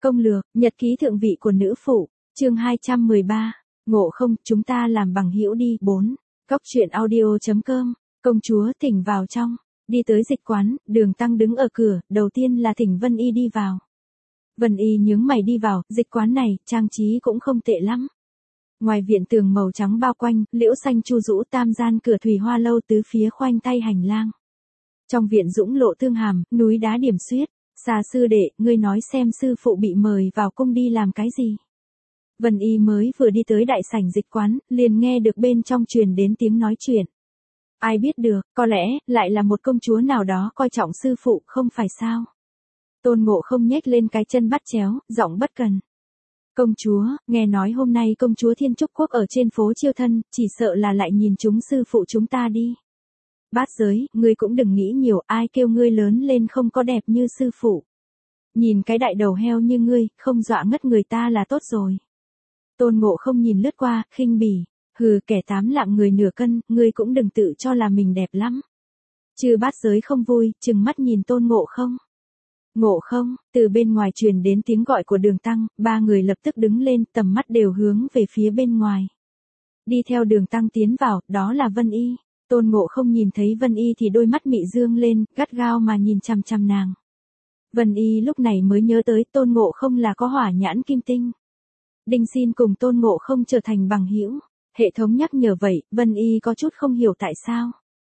Công lược, nhật ký thượng vị của nữ phụ, chương 213. Ngộ không, chúng ta làm bằng hữu đi. 4. Cóc truyện audio.com. Công chúa thỉnh vào trong. Đi tới dịch quán, Đường Tăng đứng ở cửa, đầu tiên là thỉnh Vân Y đi vào. Vân Y nhướng mày đi vào, dịch quán này, trang trí cũng không tệ lắm. Ngoài viện tường màu trắng bao quanh, liễu xanh chu rũ, tam gian cửa thủy hoa lâu tứ phía khoanh tay hành lang. Trong viện dũng lộ thương hàm, núi đá điểm xuyết. Xà sư đệ, ngươi nói xem sư phụ bị mời vào cung đi làm cái gì? Vân Y mới vừa đi tới đại sảnh dịch quán, liền nghe được bên trong truyền đến tiếng nói chuyện. Ai biết được, có lẽ, lại là một công chúa nào đó coi trọng sư phụ, không phải sao? Tôn Ngộ không nhếch lên cái chân bắt chéo, giọng bất cần. Công chúa, nghe nói hôm nay công chúa Thiên Trúc Quốc ở trên phố chiêu thân, chỉ sợ là lại nhìn chúng sư phụ chúng ta đi. Bát giới, ngươi cũng đừng nghĩ nhiều, ai kêu ngươi lớn lên không có đẹp như sư phụ. Nhìn cái đại đầu heo như ngươi, không dọa ngất người ta là tốt rồi. Tôn Ngộ không nhìn lướt qua, khinh bỉ. Hừ, kẻ 8 lạng người nửa cân, ngươi cũng đừng tự cho là mình đẹp lắm. Chư bát giới không vui, trừng mắt nhìn Tôn Ngộ không. Ngộ không, từ bên ngoài truyền đến tiếng gọi của Đường Tăng, ba người lập tức đứng lên, tầm mắt đều hướng về phía bên ngoài. Đi theo Đường Tăng tiến vào, đó là Vân Y. Tôn Ngộ không nhìn thấy Vân Y thì đôi mắt mị dương lên, gắt gao mà nhìn chằm chằm nàng. Vân Y lúc này mới nhớ tới Tôn Ngộ không là có hỏa nhãn kim tinh. Đinh xin cùng Tôn Ngộ không trở thành bằng hữu. Hệ thống nhắc nhở vậy, Vân Y có chút không hiểu tại sao.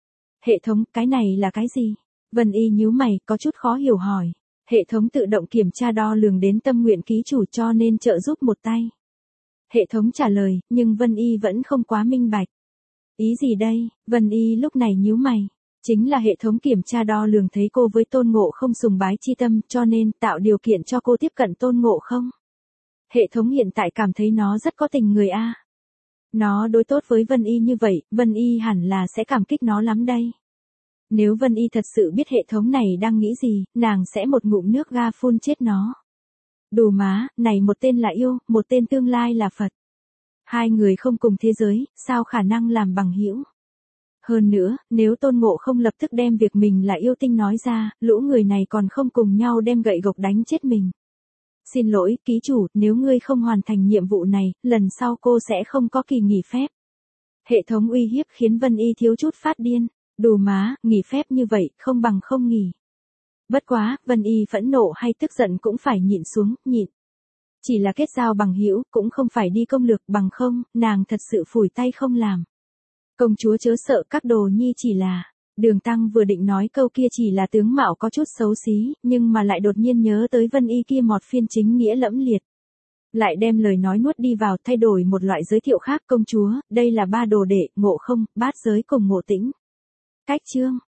Hệ thống, cái này là cái gì? Vân Y nhíu mày, có chút khó hiểu hỏi. Hệ thống tự động kiểm tra đo lường đến tâm nguyện ký chủ cho nên trợ giúp một tay. Hệ thống trả lời, nhưng Vân Y vẫn không quá minh bạch. Ý gì đây? Vân Y lúc này nhíu mày. Chính là hệ thống kiểm tra đo lường thấy cô với Tôn Ngộ không sùng bái chi tâm cho nên tạo điều kiện cho cô tiếp cận Tôn Ngộ không. Hệ thống hiện tại cảm thấy nó rất có tình người a. Nó đối tốt với Vân Y như vậy, Vân Y hẳn là sẽ cảm kích nó lắm đây. Nếu Vân Y thật sự biết hệ thống này đang nghĩ gì, nàng sẽ một ngụm nước ga phun chết nó. Đù má, này một tên là yêu, một tên tương lai là Phật. Hai người không cùng thế giới, sao khả năng làm bằng hữu? Hơn nữa, nếu Tôn Ngộ không lập tức đem việc mình là yêu tinh nói ra, lũ người này còn không cùng nhau đem gậy gộc đánh chết mình. Xin lỗi, ký chủ, nếu ngươi không hoàn thành nhiệm vụ này, lần sau cô sẽ không có kỳ nghỉ phép. Hệ thống uy hiếp khiến Vân Y thiếu chút phát điên. Đù má, nghỉ phép như vậy, không bằng không nghỉ. Bất quá, Vân Y phẫn nộ hay tức giận cũng phải nhịn xuống, nhịn. Chỉ là kết giao bằng hữu, cũng không phải đi công lược, bằng không, nàng thật sự phủi tay không làm. Công chúa chớ sợ, các đồ nhi chỉ là. Đường Tăng vừa định nói câu kia chỉ là tướng mạo có chút xấu xí, nhưng mà lại đột nhiên nhớ tới Vân Y kia một phiên chính nghĩa lẫm liệt. Lại đem lời nói nuốt đi vào, thay đổi một loại giới thiệu khác. Công chúa, đây là ba đồ đệ, Ngộ không, Bát giới cùng Ngộ Tĩnh. Cách chương,